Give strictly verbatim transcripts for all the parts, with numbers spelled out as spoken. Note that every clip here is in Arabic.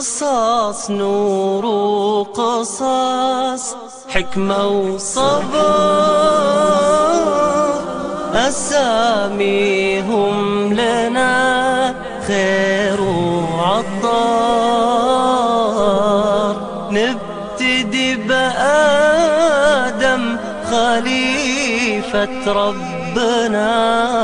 قصاص نور وقصاص حكمة وصبر، أساميهم لنا خير وعطار. نبتدي بآدم خليفة ربنا،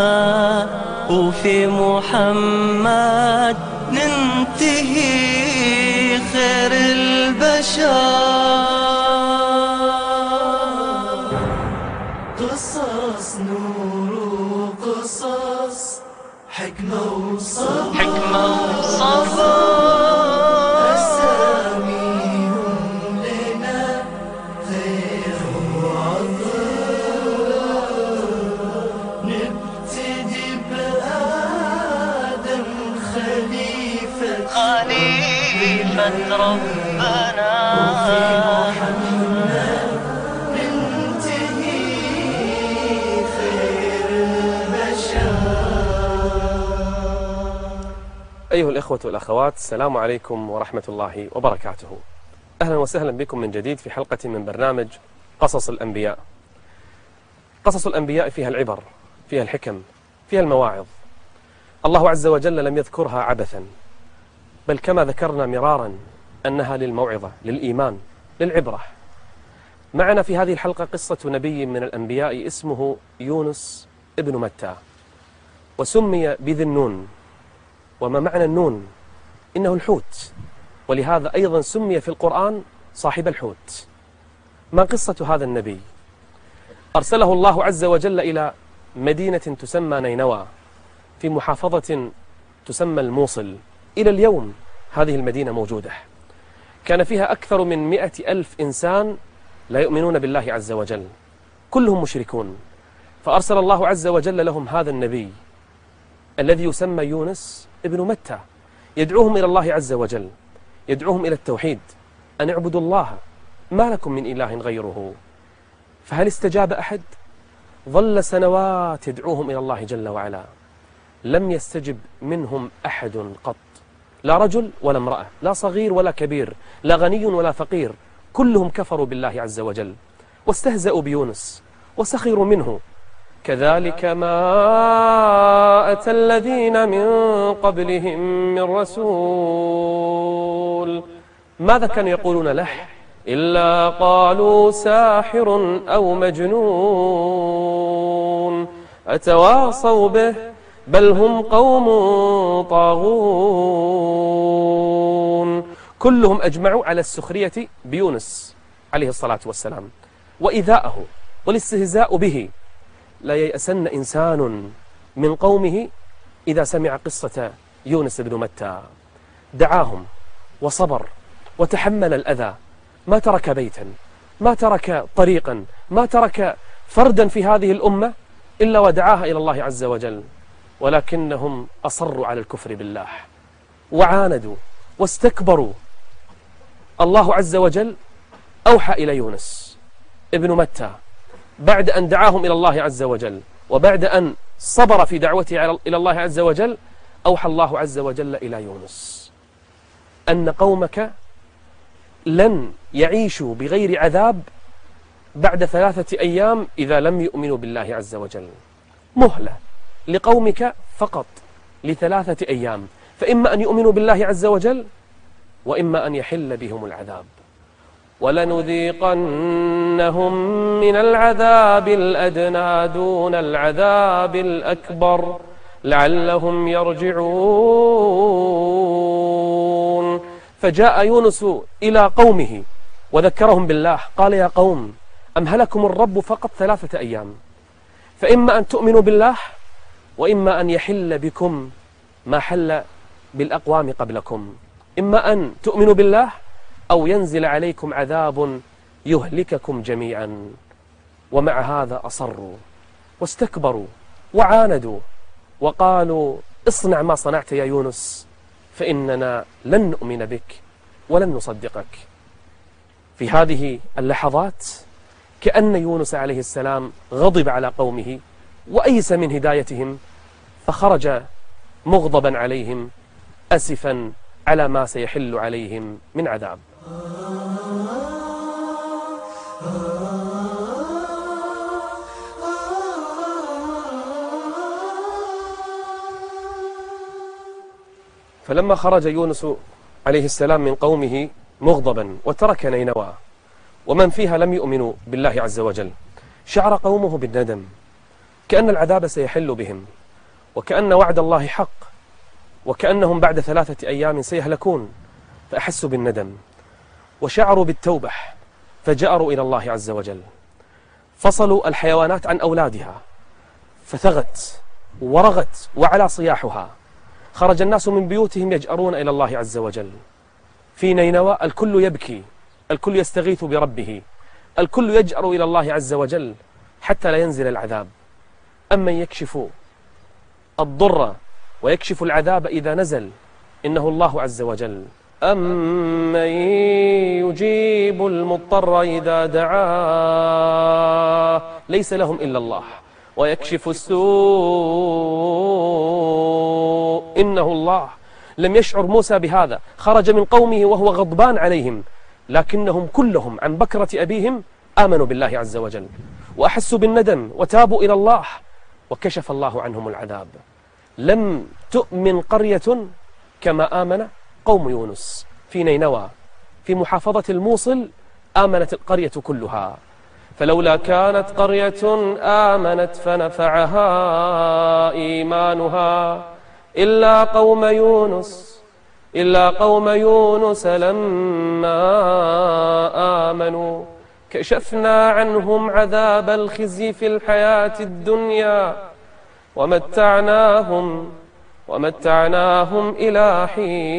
وفي محمد ننتهي خير البشر. قصص نور وقصص حكمة وصبر، حكمة وصبر. أساميهم لنا خير وعطاء. نبتدي بآدم خليفة خليفة ربنا، وفي محمد ننتهي خير البشر. أيها الإخوة والأخوات، السلام عليكم ورحمة الله وبركاته. أهلا وسهلا بكم من جديد في حلقة من برنامج قصص الأنبياء. قصص الأنبياء فيها العبر، فيها الحكم، فيها المواعظ. الله عز وجل لم يذكرها عبثا، بل كما ذكرنا مرارا أنها للموعظة، للإيمان، للعبرة. معنا في هذه الحلقة قصة نبي من الأنبياء اسمه يونس ابن متى، وسمي بذي النون. وما معنى النون؟ إنه الحوت، ولهذا أيضا سمي في القرآن صاحب الحوت. ما قصة هذا النبي؟ أرسله الله عز وجل إلى مدينة تسمى نينوى في محافظة تسمى الموصل. إلى اليوم هذه المدينة موجودة. كان فيها أكثر من مئة ألف إنسان لا يؤمنون بالله عز وجل، كلهم مشركون. فأرسل الله عز وجل لهم هذا النبي الذي يسمى يونس ابن متى، يدعوهم إلى الله عز وجل، يدعوهم إلى التوحيد، أن اعبدوا الله ما لكم من إله غيره. فهل استجاب أحد؟ ظل سنوات يدعوهم إلى الله جل وعلا، لم يستجب منهم أحد قط، لا رجل ولا امرأة، لا صغير ولا كبير، لا غني ولا فقير، كلهم كفروا بالله عز وجل واستهزأوا بيونس وسخروا منه. كذلك ما أتى الذين من قبلهم من رسول، ماذا كانوا يقولون له؟ إلا قالوا ساحر أو مجنون أتواصوا به بل هم قوم طاغون. كلهم أجمعوا على السخرية بيونس عليه الصلاة والسلام وإيذاءه والاستهزاء به. لا ييأسن إنسان من قومه إذا سمع قصة يونس بن متى. دعاهم وصبر وتحمل الأذى، ما ترك بيتا، ما ترك طريقا، ما ترك فردا في هذه الأمة إلا ودعاها إلى الله عز وجل، ولكنهم أصروا على الكفر بالله وعاندوا واستكبروا. الله عز وجل أوحى إلى يونس ابن متى بعد أن دعاهم إلى الله عز وجل، وبعد أن صبر في دعوته إلى الله عز وجل، أوحى الله عز وجل إلى يونس أن قومك لن يعيشوا بغير عذاب بعد ثلاثة أيام إذا لم يؤمنوا بالله عز وجل. مهلة لقومك فقط لثلاثة أيام، فإما أن يؤمنوا بالله عز وجل وإما أن يحل بهم العذاب. ولنذيقنهم من العذاب الأدنى دون العذاب الأكبر لعلهم يرجعون. فجاء يونس إلى قومه وذكرهم بالله، قال يا قوم أمهلكم الرب فقط ثلاثة أيام، فإما أن تؤمنوا بالله وإما أن يحل بكم ما حل بالأقوام قبلكم، إما أن تؤمنوا بالله أو ينزل عليكم عذاب يهلككم جميعا. ومع هذا أصروا واستكبروا وعاندوا وقالوا اصنع ما صنعت يا يونس فإننا لن نؤمن بك ولن نصدقك. في هذه اللحظات كأن يونس عليه السلام غضب على قومه وأيس من هدايتهم، فخرج مغضبا عليهم أسفا على ما سيحل عليهم من عذاب. فلما خرج يونس عليه السلام من قومه مغضبا وترك نينوى ومن فيها لم يؤمنوا بالله عز وجل، شعر قومه بالندم، كأن العذاب سيحل بهم، وكأن وعد الله حق، وكأنهم بعد ثلاثة أيام سيهلكون، فأحسوا بالندم وشعروا بالتوبة، فجأروا إلى الله عز وجل، فصلوا الحيوانات عن أولادها فثغت ورغت وعلى صياحها، خرج الناس من بيوتهم يجأرون إلى الله عز وجل. في نينوى الكل يبكي، الكل يستغيث بربه، الكل يجأر إلى الله عز وجل حتى لا ينزل العذاب. أمن يكشف الضر ويكشف العذاب إذا نزل إنه الله عز وجل. أمن يجيب المضطر إذا دعاه ليس لهم إلا الله، ويكشف السوء إنه الله. لم يشعر موسى بهذا، خرج من قومه وهو غضبان عليهم، لكنهم كلهم عن بكرة أبيهم آمنوا بالله عز وجل وأحسوا بالندم وتابوا إلى الله، وكشف الله عنهم العذاب. لم تؤمن قرية كما آمن قوم يونس في نينوى، في محافظة الموصل آمنت القرية كلها. فلولا كانت قرية آمنت فنفعها إيمانها إلا قوم يونس إلا قوم يونس لما آمنوا كشفنا عنهم عذاب الخزي في الحياة الدنيا ومتعناهم ومتعناهم إلى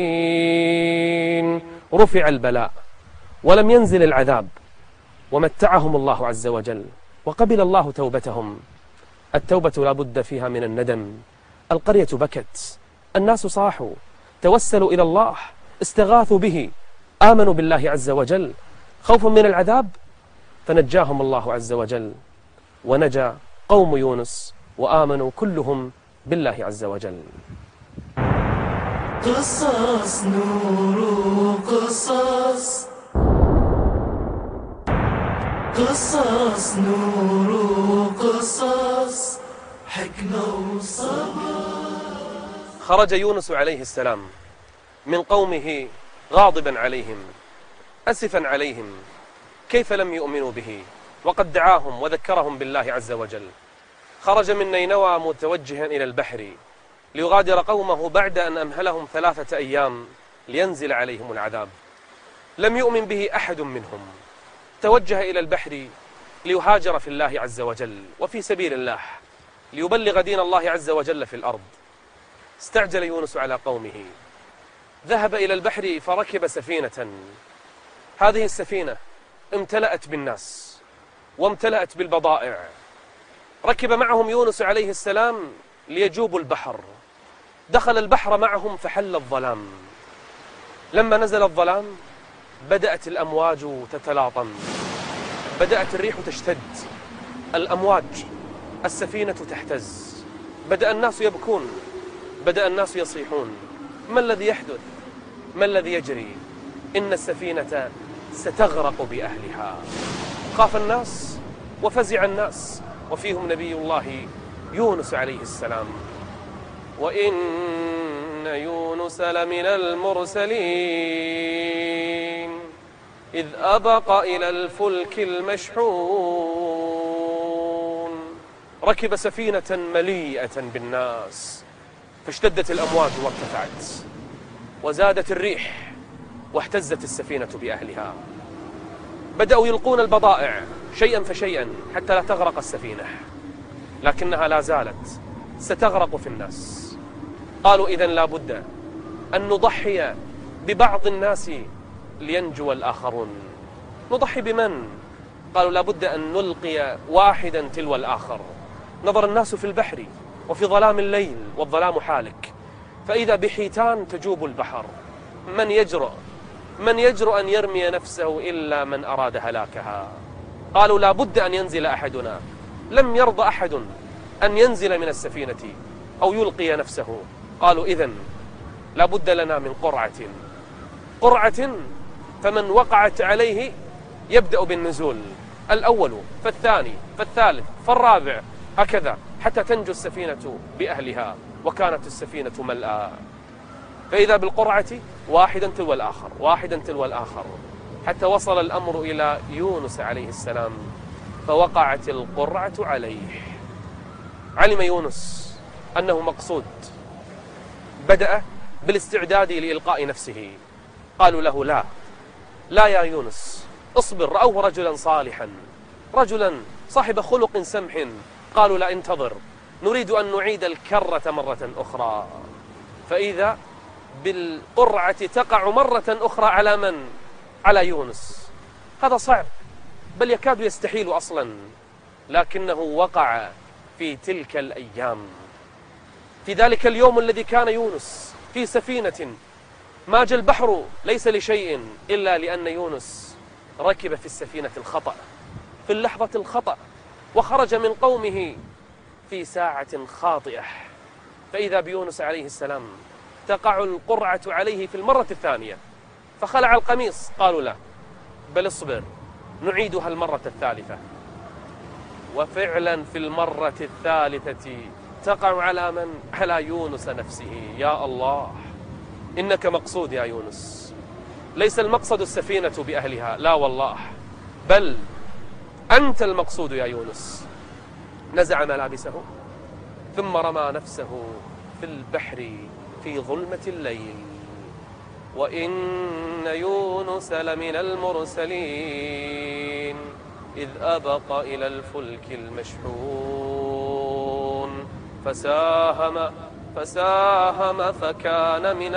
حين. رفع البلاء ولم ينزل العذاب، ومتعهم الله عز وجل وقبل الله توبتهم. التوبة لا بد فيها من الندم. القرية بكت، الناس صاحوا، توسلوا إلى الله، استغاثوا به، آمنوا بالله عز وجل خوفا من العذاب، فنجاهم الله عز وجل، ونجا قوم يونس وآمنوا كلهم بالله عز وجل. قصص نور قصص قصص نور قصص حكمة وصبر. خرج يونس عليه السلام من قومه غاضبا عليهم أسفا عليهم، كيف لم يؤمنوا به وقد دعاهم وذكرهم بالله عز وجل. خرج من نينوى متوجها إلى البحر ليغادر قومه بعد أن أمهلهم ثلاثة أيام لينزل عليهم العذاب. لم يؤمن به أحد منهم، توجه إلى البحر ليهاجر في الله عز وجل وفي سبيل الله، ليبلغ دين الله عز وجل في الأرض. استعجل يونس على قومه، ذهب إلى البحر فركب سفينة. هذه السفينة امتلأت بالناس وامتلأت بالبضائع. ركب معهم يونس عليه السلام ليجوبوا البحر. دخل البحر معهم فحل الظلام. لما نزل الظلام بدأت الأمواج تتلاطم، بدأت الريح تشتد، الأمواج، السفينة تهتز، بدأ الناس يبكون، بدأ الناس يصيحون: ما الذي يحدث؟ ما الذي يجري؟ إن السفينة ستغرق بأهلها. خاف الناس وفزع الناس، وفيهم نبي الله يونس عليه السلام. وإن يونس لمن المرسلين إذ أبق إلى الفلك المشحون. ركب سفينة مليئة بالناس، فاشتدت الأمواج وارتفعت، وزادت الريح، واهتزت السفينة بأهلها. بدأوا يلقون البضائع شيئا فشيئا حتى لا تغرق السفينة، لكنها لا زالت ستغرق في الناس. قالوا: إذن لا بد أن نضحي ببعض الناس لينجو الآخرون. نضحي بمن؟ قالوا: لا بد أن نلقي واحدا تلو الآخر. نظر الناس في البحر وفي ظلام الليل والظلام حالك، فإذا بحيتان تجوب البحر. من يجرؤ من يجرؤ أن يرمي نفسه إلا من أراد هلاكها. قالوا: لا بد أن ينزل أحدنا. لم يرضى أحد أن ينزل من السفينة أو يلقي نفسه. قالوا: إذن لا بد لنا من قرعة قرعة فمن وقعت عليه يبدأ بالنزول، الأول فالثاني فالثالث فالرابع، هكذا حتى تنجو السفينة بأهلها، وكانت السفينة ملأى. فإذا بالقرعة واحدا تلو الآخر واحدا تلو الآخر، حتى وصل الأمر إلى يونس عليه السلام، فوقعت القرعة عليه. علم يونس أنه مقصود، بدأ بالاستعداد لإلقاء نفسه. قالوا له لا لا يا يونس اصبر، رأوه رجلا صالحا، رجلا صاحب خلق سمح. قالوا لا انتظر، نريد أن نعيد الكرة مرة أخرى. فإذا بالقرعة تقع مرة أخرى على من؟ على يونس. هذا صعب، بل يكاد يستحيل أصلا، لكنه وقع في تلك الأيام، في ذلك اليوم الذي كان يونس في سفينة ماج البحر ليس لشيء إلا لأن يونس ركب في السفينة الخطأ، في اللحظة الخطأ، وخرج من قومه في ساعة خاطئة. فإذا بيونس عليه السلام تقع القرعة عليه في المرة الثانية، فخلع القميص. قالوا لا بل اصبر، نعيدها المرة الثالثة. وفعلا في المرة الثالثة تقع على من؟ على يونس نفسه. يا الله، إنك مقصود يا يونس، ليس المقصد السفينة بأهلها، لا والله، بل أنت المقصود يا يونس. نزع ملابسه ثم رمى نفسه في البحر في ظلمة الليل. وإن يونس لمن المرسلين إذ أبق إلى الفلك المشحون فساهم فساهم فكان من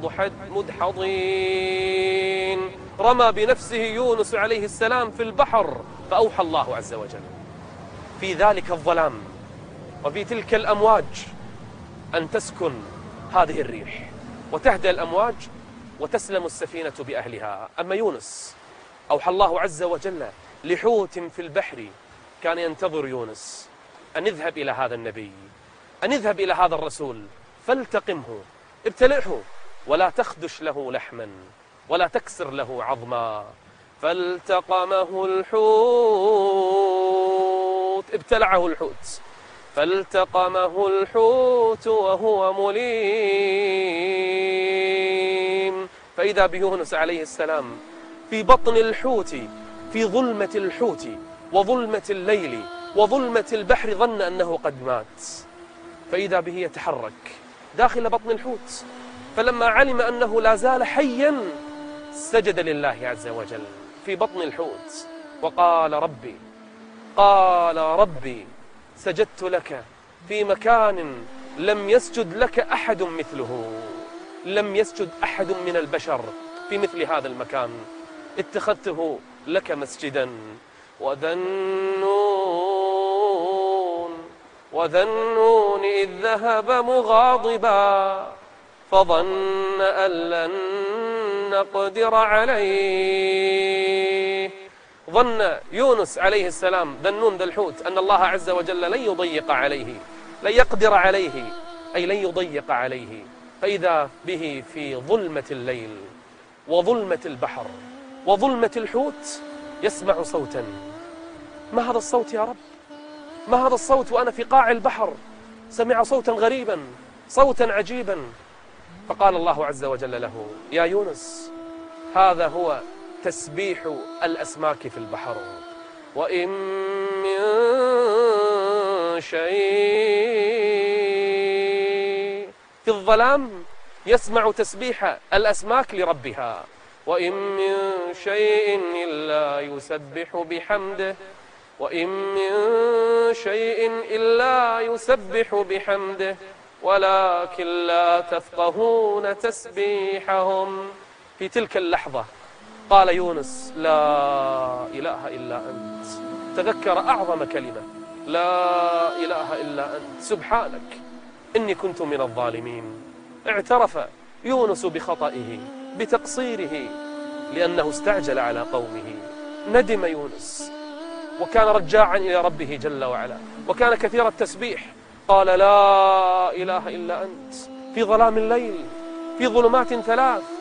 المدحضين. رمى بنفسه يونس عليه السلام في البحر، فأوحى الله عز وجل في ذلك الظلام وفي تلك الأمواج أن تسكن هذه الريح وتهدأ الأمواج وتسلم السفينة بأهلها. أما يونس أوحى الله عز وجل لحوت في البحر كان ينتظر يونس أن اذهب إلى هذا النبي، أن اذهب إلى هذا الرسول فالتقمه، ابتلعه، ولا تخدش له لحما ولا تكسر له عظما. فالتقمه الحوت، ابتلعه الحوت، فالتقمه الحوت وهو مليم. فإذا بيونس عليه السلام في بطن الحوت، في ظلمة الحوت وظلمة الليل وظلمة البحر، ظن أنه قد مات. فإذا به يتحرك داخل بطن الحوت، فلما علم أنه لا زال حيا سجد لله عز وجل في بطن الحوت وقال ربي قال ربي سجدت لك في مكان لم يسجد لك أحد مثله، لم يسجد أحد من البشر في مثل هذا المكان، اتخذته لك مسجدا. وذنون وذنون إذ ذهب مغاضبا فظن أن لن نقدر عليه. ظن يونس عليه السلام ذنون ذا الحوت أن الله عز وجل لن يضيق عليه، لن يقدر عليه، أي لن يضيق عليه. فإذا به في ظلمة الليل وظلمة البحر وظلمة الحوت يسمع صوتا. ما هذا الصوت يا رب؟ ما هذا الصوت وأنا في قاع البحر؟ سمع صوتا غريبا، صوتا عجيبا. فقال الله عز وجل له يا يونس هذا هو تسبيح الأسماك في البحر. وإن من شيء، في الظلام يسمع تسبيح الأسماك لربها. وإن من شيء إلا يسبح بحمده وإن من شيء إلا يسبح بحمده ولكن لا تفقهون تسبيحهم. في تلك اللحظة قال يونس لا إله إلا أنت، تذكر أعظم كلمة لا إله إلا أنت، سبحانك إني كنت من الظالمين. اعترف يونس بخطئه بتقصيره لأنه استعجل على قومه. ندم يونس وكان رجاعا إلى ربه جل وعلا، وكان كثير التسبيح. قال لا إله إلا أنت في ظلام الليل، في ظلمات ثلاث،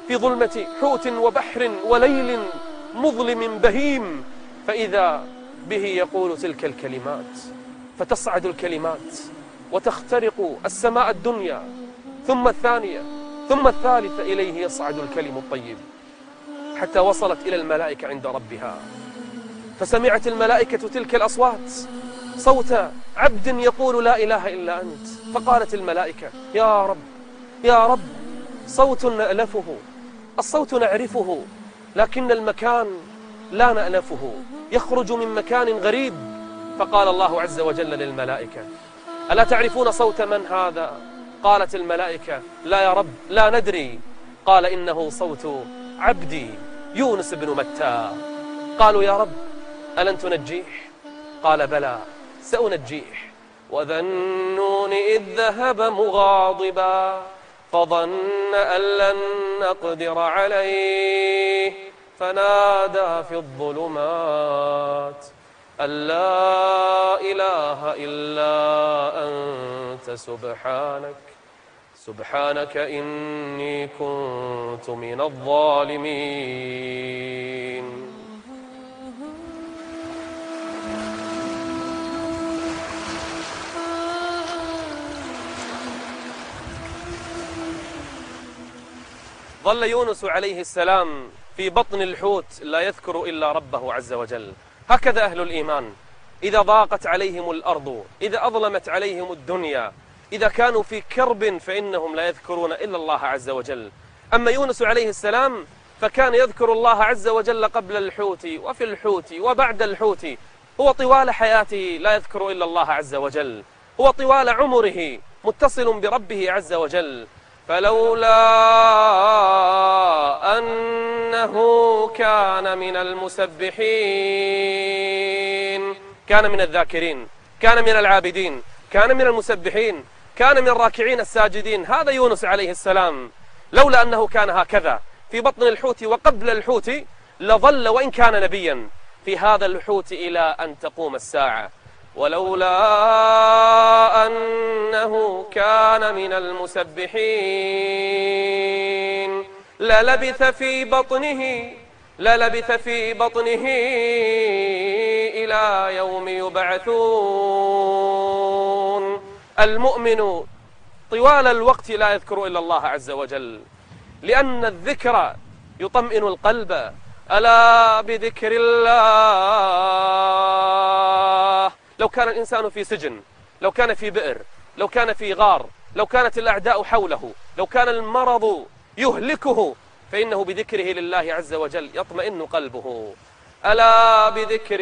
في ظلمة حوت وبحر وليل مظلم بهيم، فإذا به يقول تلك الكلمات، فتصعد الكلمات وتخترق السماء الدنيا ثم الثانية ثم الثالثة، إليه يصعد الكلم الطيب حتى وصلت إلى الملائكة عند ربها، فسمعت الملائكة تلك الأصوات صوت عبد يقول لا إله إلا أنت، فقالت الملائكة يا رب يا رب، صوت نألفه، الصوت نعرفه لكن المكان لا نألفه، يخرج من مكان غريب. فقال الله عز وجل للملائكة ألا تعرفون صوت من هذا؟ قالت الملائكة لا يا رب لا ندري. قال إنه صوت عبدي يونس بن متى. قالوا يا رب ألن تنجيه؟ قال بلى سأنجيه. وذا النون إذ ذهب مغاضبا فظن أن لن نقدر عليه فنادى في الظلمات أن لا إله إلا أنت سبحانك سبحانك إني كنت من الظالمين. ظل يونس عليه السلام في بطن الحوت لا يذكر إلا ربه عز وجل. هكذا أهل الإيمان إذا ضاقت عليهم الأرض، إذا أظلمت عليهم الدنيا، إذا كانوا في كرب فإنهم لا يذكرون إلا الله عز وجل. أما يونس عليه السلام فكان يذكر الله عز وجل قبل الحوت وفي الحوت وبعد الحوت، هو طوال حياته لا يذكر إلا الله عز وجل، هو طوال عمره متصل بربه عز وجل. فلولا أنه كان من المسبحين، كان من الذاكرين، كان من العابدين، كان من المسبحين، كان من الراكعين الساجدين، هذا يونس عليه السلام. لولا أنه كان هكذا في بطن الحوت وقبل الحوت لظل وإن كان نبيا في هذا الحوت إلى أن تقوم الساعة. ولولا أنه كان من المسبحين للبث في بطنه للبث في بطنه إلى يوم يبعثون. المؤمن طوال الوقت لا يذكر إلا الله عز وجل، لأن الذكر يطمئن القلب. ألا بذكر الله. لو كان الإنسان في سجن، لو كان في بئر، لو كان في غار، لو كانت الأعداء حوله، لو كان المرض يهلكه، فإنه بذكره لله عز وجل يطمئن قلبه. ألا بذكر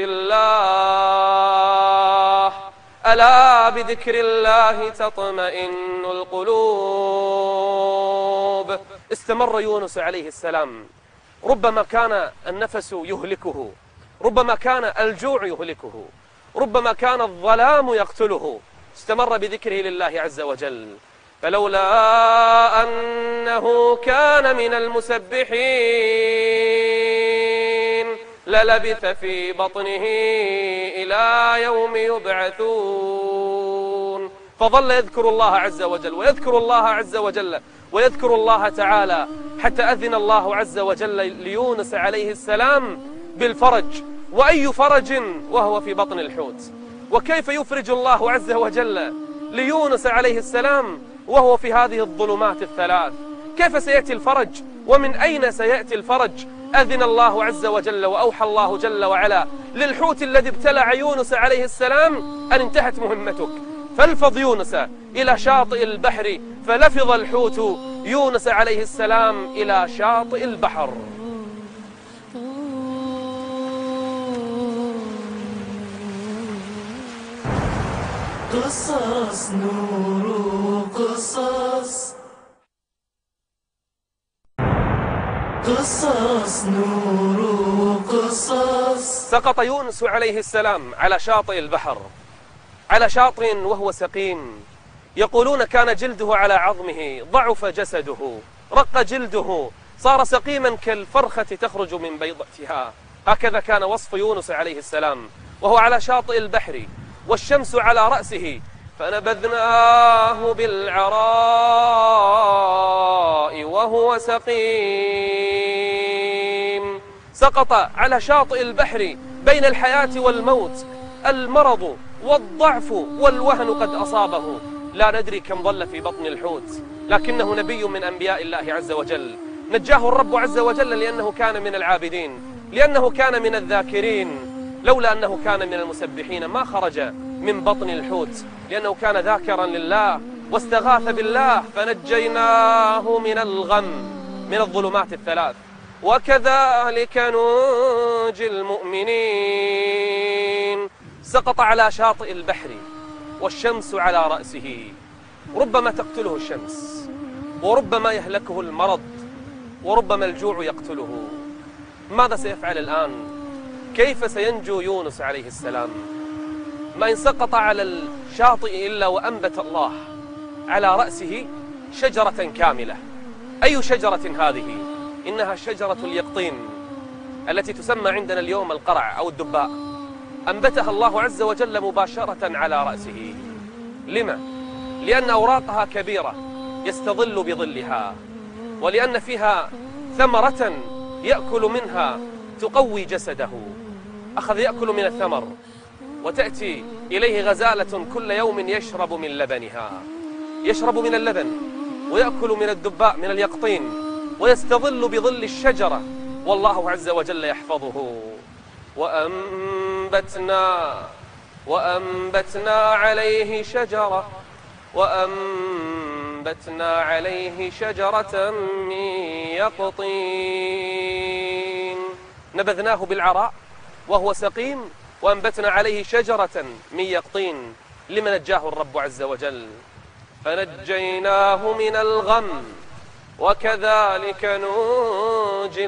الله ألا بذكر الله تطمئن القلوب. استمر يونس عليه السلام، ربما كان النفس يهلكه، ربما كان الجوع يهلكه، ربما كان الظلام يقتله، استمر بذكره لله عز وجل. فلولا أنه كان من المسبحين للبث في بطنه إلى يوم يبعثون. فظل يذكر الله عز وجل ويذكر الله عز وجل ويذكر الله تعالى حتى أذن الله عز وجل ليونس عليه السلام بالفرج. وأي فرج وهو في بطن الحوت؟ وكيف يفرج الله عز وجل ليونس عليه السلام وهو في هذه الظلمات الثلاث؟ كيف سيأتي الفرج ومن أين سيأتي الفرج؟ أذن الله عز وجل وأوحى الله جل وعلا للحوت الذي ابتلع يونس عليه السلام أن انتهت مهمتك، فالفظ يونس إلى شاطئ البحر. فلفظ الحوت يونس عليه السلام إلى شاطئ البحر. قصص نور قصص قصص نور قصص. سقط يونس عليه السلام على شاطئ البحر، على شاطئ وهو سقيم. يقولون كان جلده على عظمه، ضعف جسده، رق جلده، صار سقيما كالفرخة تخرج من بيضتها. هكذا كان وصف يونس عليه السلام وهو على شاطئ البحر والشمس على رأسه، فنبذناه بالعراء وهو سقيم. سقط على شاطئ البحر بين الحياة والموت، المرض والضعف والوهن قد أصابه، لا ندري كم ظل في بطن الحوت، لكنه نبي من أنبياء الله عز وجل. نجاه الرب عز وجل لأنه كان من العابدين، لأنه كان من الذاكرين. لولا أنه كان من المسبحين ما خرج من بطن الحوت، لأنه كان ذاكرا لله واستغاث بالله، فنجيناه من الغم، من الظلمات الثلاث. وكذلك ننجي المؤمنين. سقط على شاطئ البحر والشمس على رأسه، ربما تقتله الشمس، وربما يهلكه المرض، وربما الجوع يقتله. ماذا سيفعل الآن؟ كيف سينجو يونس عليه السلام؟ ما إن سقط على الشاطئ إلا وأنبت الله على رأسه شجرة كاملة. أي شجرة هذه؟ إنها شجرة اليقطين التي تسمى عندنا اليوم القرع أو الدباء. أنبتها الله عز وجل مباشرة على رأسه. لما؟ لأن أوراقها كبيرة يستظل بظلها، ولأن فيها ثمرة يأكل منها تقوي جسده. أخذ يأكل من الثمر، وتأتي إليه غزالة كل يوم يشرب من لبنها، يشرب من اللبن ويأكل من الدباء من اليقطين، ويستظل بظل الشجرة، والله عز وجل يحفظه. وأنبتنا وأنبتنا عليه شجرة وأنبتنا عليه شجرة من يقطين. نبذناه بالعراء وهو سقيم، وأنبتنا عليه شجرة من يقطين. لمن نجاه الرب عز وجل؟ فنجيناه من الغم وكذلك ننجي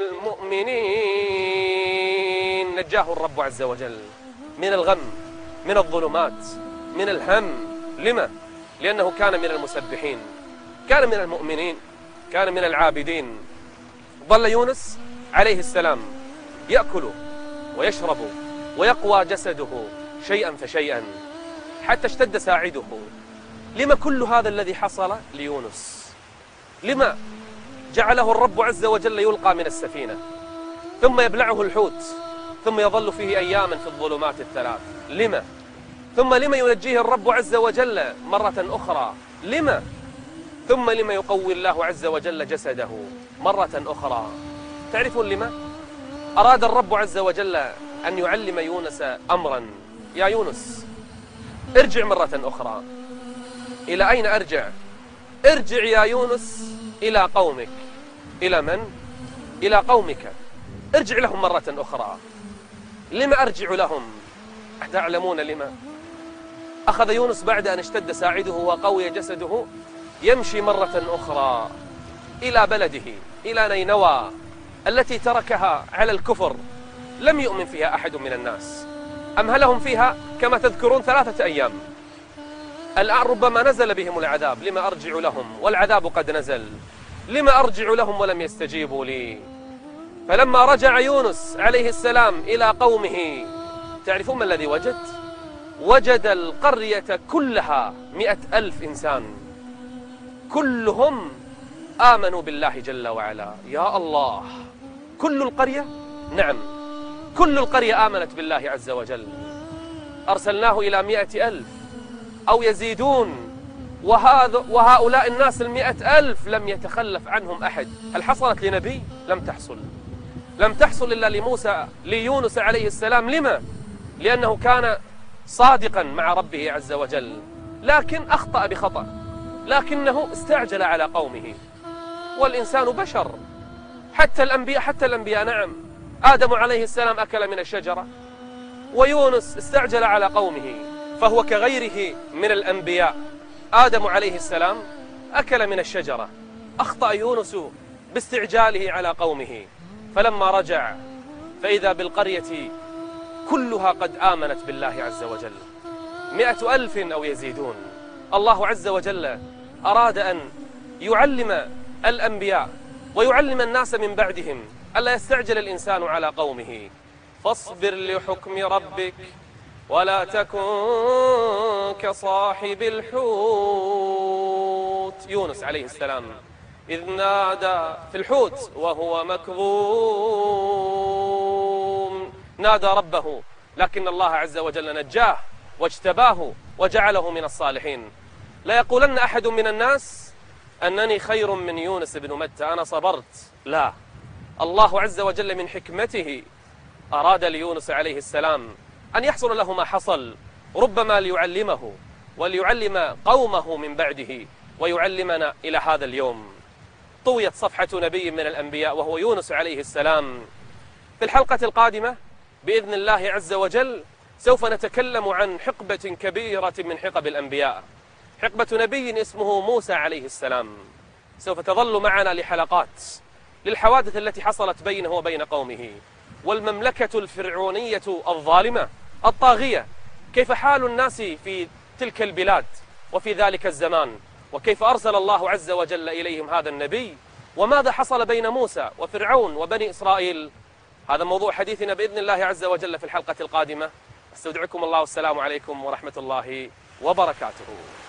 المؤمنين. نجاه الرب عز وجل من الغم، من الظلمات، من الهم. لما؟ لأنه كان من المسبحين، كان من المؤمنين، كان من العابدين. ظل يونس عليه السلام يأكل ويشرب ويقوى جسده شيئا فشيئا حتى اشتد ساعده. لما كل هذا الذي حصل ليونس؟ لما جعله الرب عز وجل يلقى من السفينة ثم يبلعه الحوت ثم يظل فيه أياما في الظلمات الثلاث؟ لما؟ ثم لما ينجيه الرب عز وجل مرة أخرى؟ لما؟ ثم لما يقوي الله عز وجل جسده مرة أخرى؟ تعرفون لما؟ أراد الرب عز وجل أن يعلم يونس أمرا. يا يونس ارجع مرة أخرى. إلى أين أرجع؟ ارجع يا يونس إلى قومك. إلى من؟ إلى قومك. ارجع لهم مرة أخرى. لما أرجع لهم؟ أتعلمون لما؟ أخذ يونس بعد أن اشتد ساعده وقوي جسده يمشي مرة أخرى إلى بلده، إلى نينوى التي تركها على الكفر، لم يؤمن فيها أحد من الناس. أمهلهم فيها كما تذكرون ثلاثة أيام. الآن ربما نزل بهم العذاب. لما أرجع لهم والعذاب قد نزل؟ لما أرجع لهم ولم يستجيبوا لي؟ فلما رجع يونس عليه السلام إلى قومه، تعرفون ما الذي وجد؟ وجد القرية كلها مئة ألف إنسان، كلهم آمنوا بالله جل وعلا. يا الله، كل القرية؟ نعم، كل القرية آمنت بالله عز وجل. أرسلناه إلى مئة ألف أو يزيدون، وهذا وهؤلاء الناس المئة ألف لم يتخلف عنهم أحد. هل حصلت لنبي؟ لم تحصل. لم تحصل إلا لموسى ليونس عليه السلام. لما؟ لأنه كان صادقا مع ربه عز وجل، لكن أخطأ بخطأ، لكنه استعجل على قومه. والإنسان بشر، حتى الأنبياء حتى الأنبياء نعم، آدم عليه السلام أكل من الشجرة، ويونس استعجل على قومه، فهو كغيره من الأنبياء. آدم عليه السلام أكل من الشجرة، أخطأ يونس باستعجاله على قومه، فلما رجع فإذا بالقرية كلها قد آمنت بالله عز وجل، مئة ألف أو يزيدون. الله عز وجل أراد أن يعلم الأنبياء ويعلم الناس من بعدهم ألا يستعجل الإنسان على قومه. فاصبر لحكم ربك ولا تكن كصاحب الحوت يونس عليه السلام إذ نادى في الحوت وهو مكظوم، نادى ربه لكن الله عز وجل نجاه واجتباه وجعله من الصالحين. لا يقولن أحد من الناس أنني خير من يونس بن متى، أنا صبرت، لا، الله عز وجل من حكمته أراد ليونس عليه السلام أن يحصل له ما حصل، ربما ليعلمه وليعلم قومه من بعده ويعلمنا إلى هذا اليوم. طويت صفحة نبي من الأنبياء وهو يونس عليه السلام. في الحلقة القادمة بإذن الله عز وجل سوف نتكلم عن حقبة كبيرة من حقب الأنبياء، حقبة نبي اسمه موسى عليه السلام. سوف تظل معنا لحلقات للحوادث التي حصلت بينه وبين قومه، والمملكة الفرعونية الظالمة الطاغية، كيف حال الناس في تلك البلاد وفي ذلك الزمان، وكيف أرسل الله عز وجل إليهم هذا النبي، وماذا حصل بين موسى وفرعون وبني إسرائيل. هذا موضوع حديثنا بإذن الله عز وجل في الحلقة القادمة. استودعكم الله والسلام عليكم ورحمة الله وبركاته.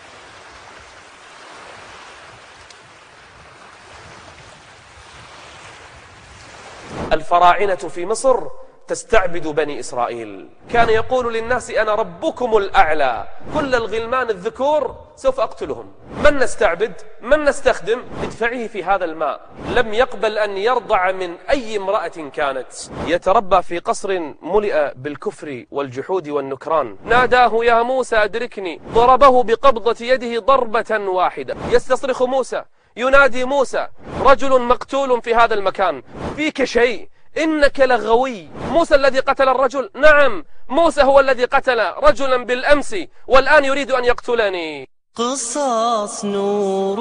الفراعنة في مصر تستعبد بني إسرائيل، كان يقول للناس أنا ربكم الأعلى، كل الغلمان الذكور سوف أقتلهم، من نستعبد من نستخدم ادفعيه في هذا الماء. لم يقبل أن يرضع من أي امرأة كانت. يتربى في قصر ملئ بالكفر والجحود والنكران. ناداه يا موسى أدركني، ضربه بقبضة يده ضربة واحدة. يستصرخ موسى، ينادي موسى، رجل مقتول في هذا المكان، فيك شيء، إنك لغوي. موسى الذي قتل الرجل؟ نعم، موسى هو الذي قتل رجلا بالأمس والآن يريد أن يقتلني. قصص نور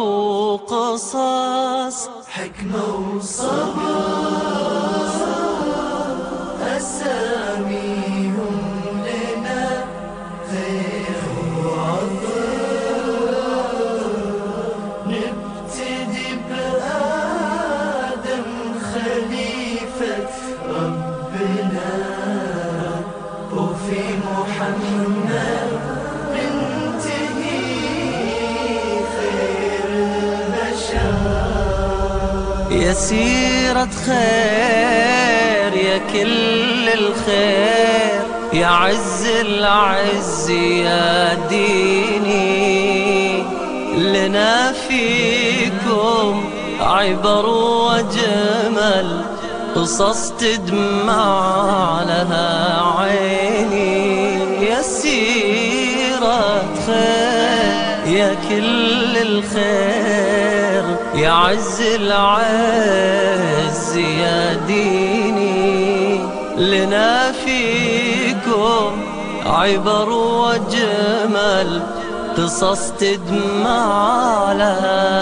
وقصص حكمة وصبر، أساميهم لنا خير وعطر. نبتدي بآدم خليفة ربنا، وفي محمد ننتهي خير البشر. يا سيرة خير يا كل الخير، يا عز العز يا ديني، لنا فيكم عبر وجمل، قصص تدمع لها عيني. يا سيرة خير يا كل الخير، يا عز العز يا ديني، لنا فيكم عبر وجمل، قصص تدمع لها